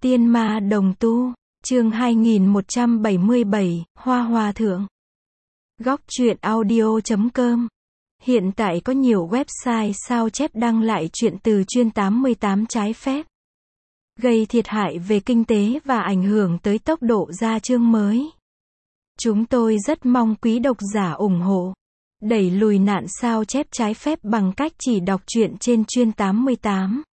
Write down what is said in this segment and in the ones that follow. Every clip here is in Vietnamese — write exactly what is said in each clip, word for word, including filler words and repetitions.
Tiên ma đồng tu, chương hai nghìn một trăm bảy mươi bảy, Hoa Hòa Thượng. Góc truyện audio chấm com. Hiện tại có nhiều website sao chép đăng lại truyện từ chuyên tám mươi tám trái phép, gây thiệt hại về kinh tế và ảnh hưởng tới tốc độ ra chương mới. Chúng tôi rất mong quý độc giả ủng hộ, đẩy lùi nạn sao chép trái phép bằng cách chỉ đọc truyện trên chuyên tám mươi tám.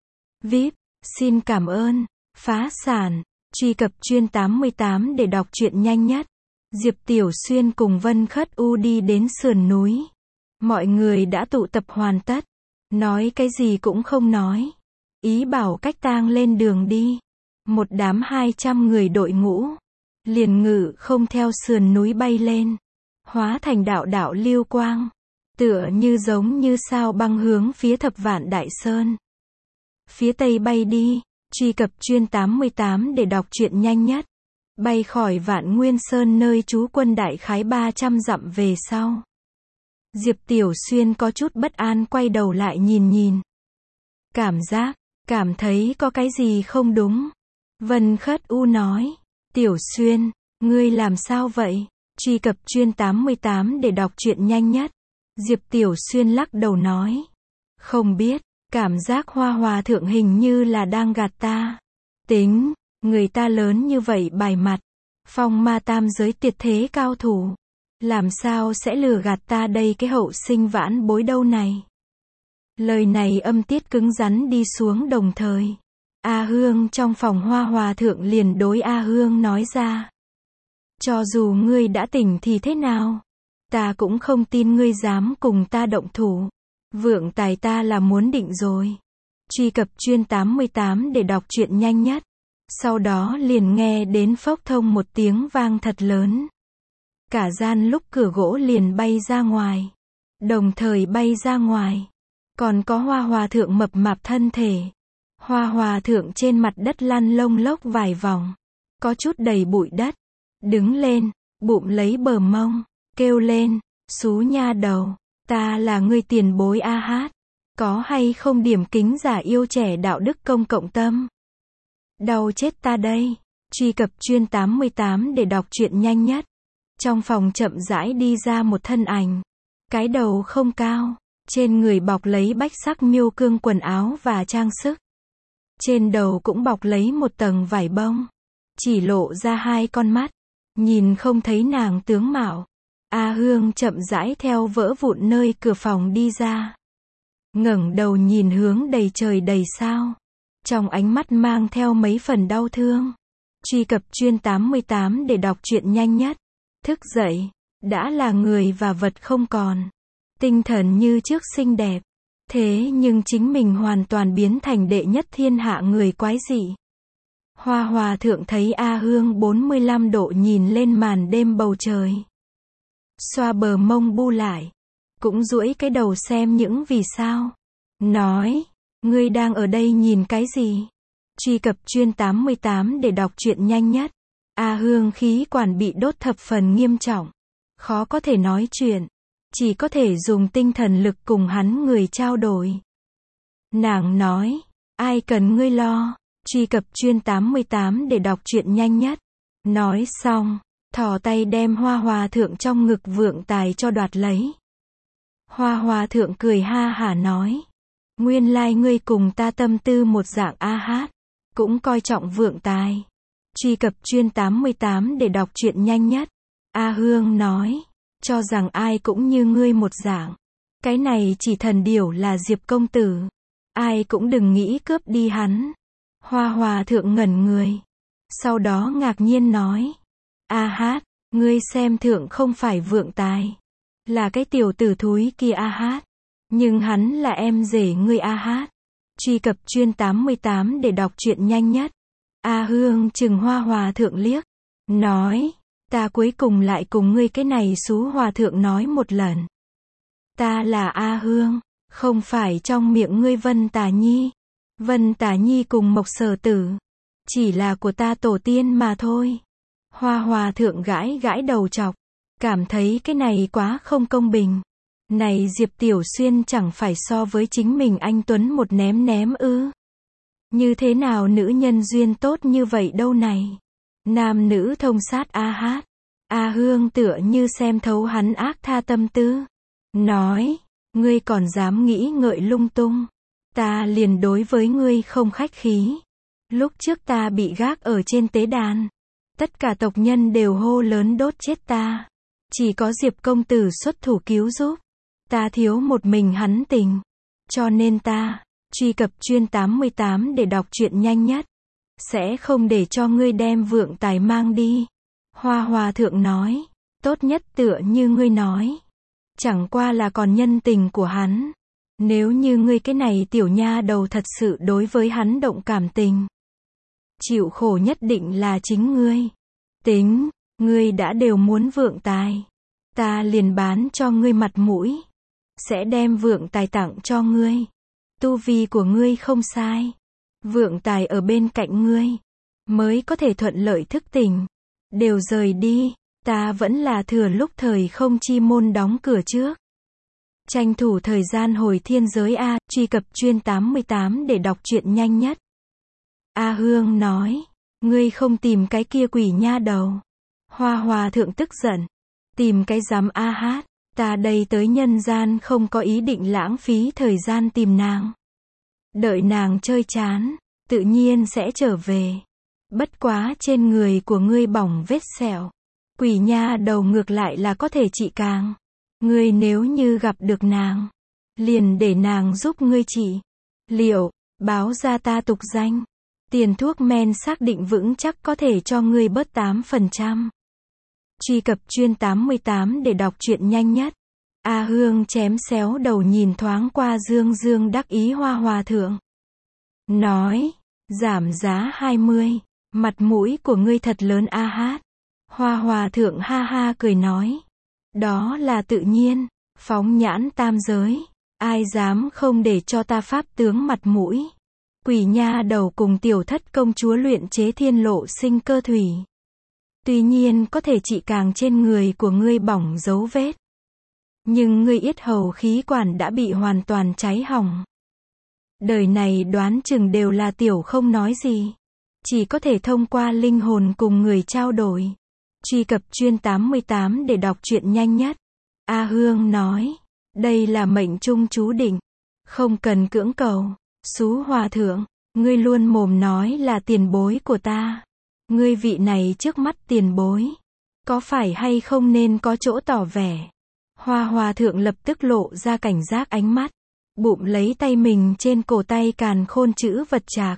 vê i pê, xin cảm ơn. Phá sản, truy cập chuyên tám mươi tám để đọc truyện nhanh nhất. Diệp Tiểu Xuyên cùng Vân Khất U đi đến sườn núi. Mọi người đã tụ tập hoàn tất. Nói cái gì cũng không nói. Ý bảo cách tang lên đường đi. Một đám hai trăm người đội ngũ. Liền ngự không theo sườn núi bay lên. Hóa thành đạo đạo lưu quang. Tựa như giống như sao băng hướng phía Thập Vạn Đại Sơn. Phía tây bay đi. Truy cập chuyên tám mươi tám để đọc truyện nhanh nhất. Bay khỏi Vạn Nguyên Sơn nơi trú quân đại khái ba trăm dặm về sau. Diệp Tiểu Xuyên có chút bất an quay đầu lại nhìn nhìn. Cảm giác, cảm thấy có cái gì không đúng. Vân Khất U nói. Tiểu Xuyên, ngươi làm sao vậy? Truy cập chuyên tám mươi tám để đọc truyện nhanh nhất. Diệp Tiểu Xuyên lắc đầu nói. Không biết. Cảm giác Hoa Hòa Thượng hình như là đang gạt ta. Tính, người ta lớn như vậy bài mặt. Phong ma tam giới tuyệt thế cao thủ. Làm sao sẽ lừa gạt ta đây cái hậu sinh vãn bối đâu này. Lời này âm tiết cứng rắn đi xuống đồng thời. A Hương trong phòng Hoa Hòa Thượng liền đối A Hương nói ra. Cho dù ngươi đã tỉnh thì thế nào? Ta cũng không tin ngươi dám cùng ta động thủ. Vượng tài ta là muốn định rồi. Truy cập chuyên tám mươi tám để đọc truyện nhanh nhất. Sau đó liền nghe đến phốc thông một tiếng vang thật lớn. Cả gian lúc cửa gỗ liền bay ra ngoài. Đồng thời bay ra ngoài. Còn có Hoa Hòa Thượng mập mạp thân thể. Hoa Hòa Thượng trên mặt đất lăn lông lốc vài vòng. Có chút đầy bụi đất. Đứng lên, bụm lấy bờ mông. Kêu lên, xú nha đầu. Ta là người tiền bối A Hát. Có hay không điểm kính giả yêu trẻ đạo đức công cộng tâm? Đau chết ta đây. Truy cập chuyên tám mươi tám để đọc truyện nhanh nhất. Trong phòng chậm rãi đi ra một thân ảnh. Cái đầu không cao. Trên người bọc lấy bách sắc miêu cương quần áo và trang sức. Trên đầu cũng bọc lấy một tầng vải bông. Chỉ lộ ra hai con mắt. Nhìn không thấy nàng tướng mạo. A Hương chậm rãi theo vỡ vụn nơi cửa phòng đi ra. Ngẩng đầu nhìn hướng đầy trời đầy sao. Trong ánh mắt mang theo mấy phần đau thương. Truy cập chuyên tám mươi tám để đọc truyện nhanh nhất. Thức dậy, đã là người và vật không còn. Tinh thần như trước xinh đẹp. Thế nhưng chính mình hoàn toàn biến thành đệ nhất thiên hạ người quái dị. Hoa Hòa Thượng thấy A Hương bốn mươi lăm độ nhìn lên màn đêm bầu trời. Xoa bờ mông bu lại. Cũng duỗi cái đầu xem những vì sao. Nói, ngươi đang ở đây nhìn cái gì? Truy cập chuyên tám mươi tám để đọc truyện nhanh nhất. A Hương khí quản bị đốt thập phần nghiêm trọng. Khó có thể nói chuyện. Chỉ có thể dùng tinh thần lực cùng hắn người trao đổi. Nàng nói, ai cần ngươi lo. Truy cập chuyên tám mươi tám để đọc truyện nhanh nhất. Nói xong. Thò tay đem Hoa Hòa Thượng trong ngực vượng tài cho đoạt lấy. Hoa Hòa Thượng cười ha hả nói. Nguyên lai ngươi cùng ta tâm tư một dạng A Hát. Cũng coi trọng vượng tài. Truy cập chuyên tám mươi tám để đọc truyện nhanh nhất. A Hương nói. Cho rằng ai cũng như ngươi một dạng. Cái này chỉ thần điểu là Diệp công tử. Ai cũng đừng nghĩ cướp đi hắn. Hoa Hòa Thượng ngẩn người. Sau đó ngạc nhiên nói. A Hát, ngươi xem thượng không phải vượng tài. Là cái tiểu tử thúi kia A Hát. Nhưng hắn là em rể ngươi A Hát. Truy cập chuyên tám mươi tám để đọc truyện nhanh nhất. A Hương chừng Hoa Hòa Thượng liếc. Nói, ta cuối cùng lại cùng ngươi cái này xú Hòa Thượng nói một lần. Ta là A Hương, không phải trong miệng ngươi Vân Tà Nhi. Vân Tà Nhi cùng Mộc Sở Tử. Chỉ là của ta tổ tiên mà thôi. Hoa Hòa Thượng gãi gãi đầu chọc. Cảm thấy cái này quá không công bình. Này Diệp Tiểu Xuyên chẳng phải so với chính mình anh Tuấn một ném ném ư. Như thế nào nữ nhân duyên tốt như vậy đâu này. Nam nữ thông sát A Hát. A Hương tựa như xem thấu hắn ác tha tâm tư. Nói, ngươi còn dám nghĩ ngợi lung tung. Ta liền đối với ngươi không khách khí. Lúc trước ta bị gác ở trên tế đàn. Tất cả tộc nhân đều hô lớn đốt chết ta. Chỉ có Diệp công tử xuất thủ cứu giúp. Ta thiếu một mình hắn tình. Cho nên ta, truy cập chuyên tám mươi tám để đọc truyện nhanh nhất. Sẽ không để cho ngươi đem vượng tài mang đi. Hoa Hòa thượng nói, tốt nhất tựa như ngươi nói. Chẳng qua là còn nhân tình của hắn. Nếu như ngươi cái này tiểu nha đầu thật sự đối với hắn động cảm tình. Chịu khổ nhất định là chính ngươi. Tính, ngươi đã đều muốn vượng tài. Ta liền bán cho ngươi mặt mũi. Sẽ đem vượng tài tặng cho ngươi. Tu vi của ngươi không sai. Vượng tài ở bên cạnh ngươi. Mới có thể thuận lợi thức tỉnh. Đều rời đi. Ta vẫn là thừa lúc thời không chi môn đóng cửa trước. Tranh thủ thời gian hồi thiên giới A, truy cập chuyên tám mươi tám để đọc truyện nhanh nhất. A Hương nói, ngươi không tìm cái kia quỷ nha đầu. Hoa Hòa thượng tức giận. Tìm cái dám A Hát, ta đây tới nhân gian không có ý định lãng phí thời gian tìm nàng. Đợi nàng chơi chán, tự nhiên sẽ trở về. Bất quá trên người của ngươi bỏng vết sẹo. Quỷ nha đầu ngược lại là có thể trị càng. Ngươi nếu như gặp được nàng, liền để nàng giúp ngươi trị. Liệu, báo ra ta tục danh. Tiền thuốc men xác định vững chắc có thể cho ngươi bớt tám phần trăm. Truy cập chuyên tám mươi tám để đọc truyện nhanh nhất. A Hương chém xéo đầu nhìn thoáng qua dương dương đắc ý Hoa Hòa thượng. Nói, giảm giá hai mươi. Mặt mũi của ngươi thật lớn A Hát. Hoa Hòa thượng ha ha cười nói. Đó là tự nhiên, phóng nhãn tam giới. Ai dám không để cho ta pháp tướng mặt mũi. Quỷ nha đầu cùng tiểu thất công chúa luyện chế thiên lộ sinh cơ thủy. Tuy nhiên có thể trị càng trên người của ngươi bỏng dấu vết. Nhưng ngươi yết hầu khí quản đã bị hoàn toàn cháy hỏng. Đời này đoán chừng đều là tiểu không nói gì. Chỉ có thể thông qua linh hồn cùng người trao đổi. Truy cập chuyên tám mươi tám để đọc truyện nhanh nhất. A Hương nói, đây là mệnh trung chú định. Không cần cưỡng cầu. Xú Hòa thượng, ngươi luôn mồm nói là tiền bối của ta. Ngươi vị này trước mắt tiền bối. Có phải hay không nên có chỗ tỏ vẻ. Hoa Hòa thượng lập tức lộ ra cảnh giác ánh mắt. Bụm lấy tay mình trên cổ tay càn khôn chữ vật trạc.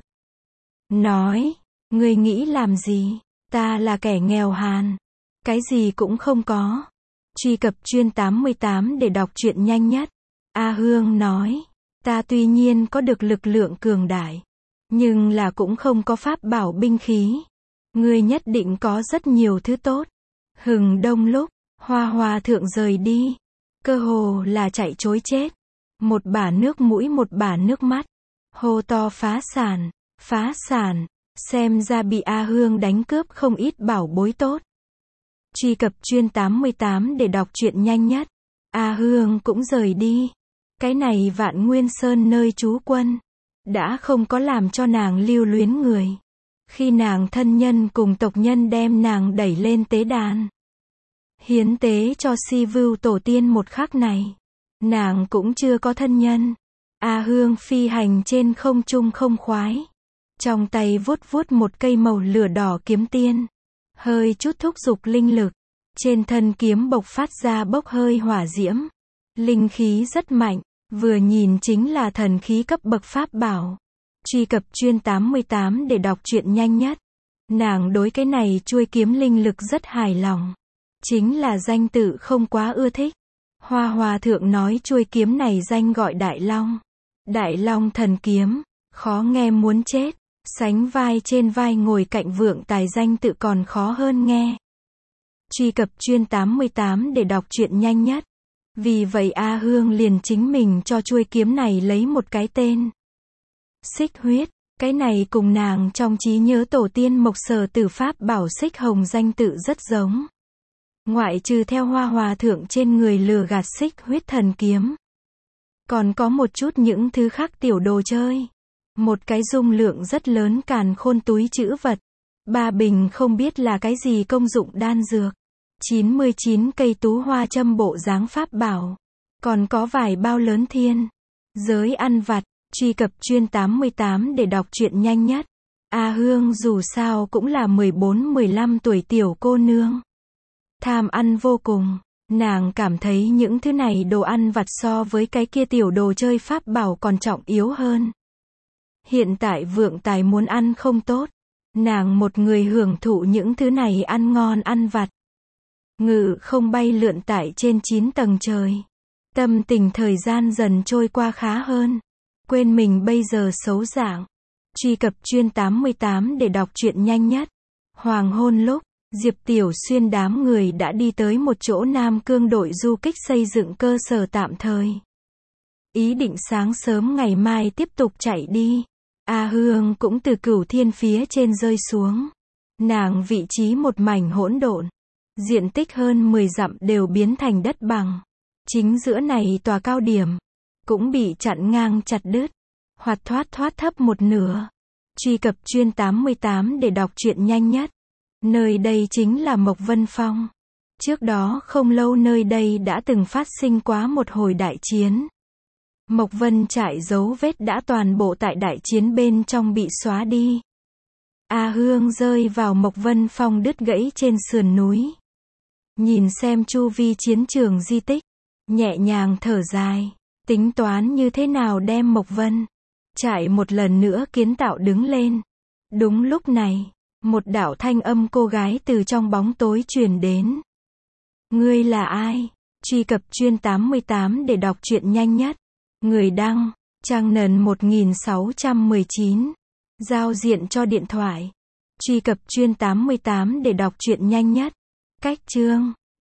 Nói, ngươi nghĩ làm gì? Ta là kẻ nghèo hàn. Cái gì cũng không có. Truy cập chuyên tám mươi tám để đọc truyện nhanh nhất. A Hương nói, ta tuy nhiên có được lực lượng cường đại. Nhưng là cũng không có pháp bảo binh khí. Ngươi nhất định có rất nhiều thứ tốt. Hừng đông lúc, Hoa Hòa thượng rời đi. Cơ hồ là chạy trối chết. Một bả nước mũi một bả nước mắt. Hô to phá sản, phá sản. Xem ra bị A Hương đánh cướp không ít bảo bối tốt. Truy cập chuyên tám mươi tám để đọc truyện nhanh nhất. A Hương cũng rời đi. Cái này Vạn Nguyên Sơn nơi trú quân. Đã không có làm cho nàng lưu luyến người. Khi nàng thân nhân cùng tộc nhân đem nàng đẩy lên tế đàn. Hiến tế cho Si Vưu tổ tiên một khắc này. Nàng cũng chưa có thân nhân. A Hương phi hành trên không trung không khoái. Trong tay vuốt vuốt một cây màu lửa đỏ kiếm tiên. Hơi chút thúc giục linh lực. Trên thân kiếm bộc phát ra bốc hơi hỏa diễm. Linh khí rất mạnh. Vừa nhìn chính là thần khí cấp bậc pháp bảo. Truy cập chuyên tám mươi tám để đọc truyện nhanh nhất. Nàng đối cái này chuôi kiếm linh lực rất hài lòng. Chính là danh tự không quá ưa thích. Hoa Hòa thượng nói chuôi kiếm này danh gọi Đại Long. Đại Long thần kiếm. Khó nghe muốn chết. Sánh vai trên vai ngồi cạnh vượng tài danh tự còn khó hơn nghe. Truy cập chuyên tám mươi tám để đọc truyện nhanh nhất. Vì vậy A Hương liền chính mình cho chuôi kiếm này lấy một cái tên. Xích huyết. Cái này cùng nàng trong trí nhớ tổ tiên Mộc Sở Tử pháp bảo xích hồng danh tự rất giống. Ngoại trừ theo Hoa Hòa thượng trên người lừa gạt xích huyết thần kiếm. Còn có một chút những thứ khác tiểu đồ chơi. Một cái dung lượng rất lớn càn khôn túi trữ vật. Ba bình không biết là cái gì công dụng đan dược. chín mươi chín cây tú hoa châm bộ dáng pháp bảo. Còn có vài bao lớn thiên. Giới ăn vặt. Truy cập chuyên tám mươi tám để đọc truyện nhanh nhất. A Hương dù sao cũng là mười bốn mười lăm tuổi tiểu cô nương. Tham ăn vô cùng. Nàng cảm thấy những thứ này đồ ăn vặt so với cái kia tiểu đồ chơi pháp bảo còn trọng yếu hơn. Hiện tại vượng tài muốn ăn không tốt. Nàng một người hưởng thụ những thứ này ăn ngon ăn vặt. Ngự không bay lượn tại trên chín tầng trời. Tâm tình thời gian dần trôi qua khá hơn. Quên mình bây giờ xấu dạng. Truy cập chuyên tám mươi tám để đọc truyện nhanh nhất. Hoàng hôn lúc, Diệp Tiểu Xuyên đám người đã đi tới một chỗ Nam Cương đội du kích xây dựng cơ sở tạm thời. Ý định sáng sớm ngày mai tiếp tục chạy đi. A Hương cũng từ Cửu Thiên phía trên rơi xuống. Nàng vị trí một mảnh hỗn độn. Diện tích hơn mười dặm đều biến thành đất bằng. Chính giữa này tòa cao điểm cũng bị chặn ngang chặt đứt. Hoặc thoát thoát thấp một nửa. Truy cập chuyên tám mươi tám để đọc truyện nhanh nhất. Nơi đây chính là Mộc Vân Phong. Trước đó không lâu nơi đây đã từng phát sinh quá một hồi đại chiến. Mộc Vân trại dấu vết đã toàn bộ tại đại chiến bên trong bị xóa đi. A Hương rơi vào Mộc Vân Phong đứt gãy trên sườn núi. Nhìn xem chu vi chiến trường di tích. Nhẹ nhàng thở dài. Tính toán như thế nào đem Mộc Vân trại một lần nữa kiến tạo đứng lên. Đúng lúc này, một đạo thanh âm cô gái từ trong bóng tối truyền đến. Ngươi là ai? Truy cập chuyên tám mươi tám để đọc truyện nhanh nhất. Người đăng, Trang Nần một nghìn sáu trăm mười chín. Giao diện cho điện thoại. Truy cập chuyên tám mươi tám để đọc truyện nhanh nhất. Cách chương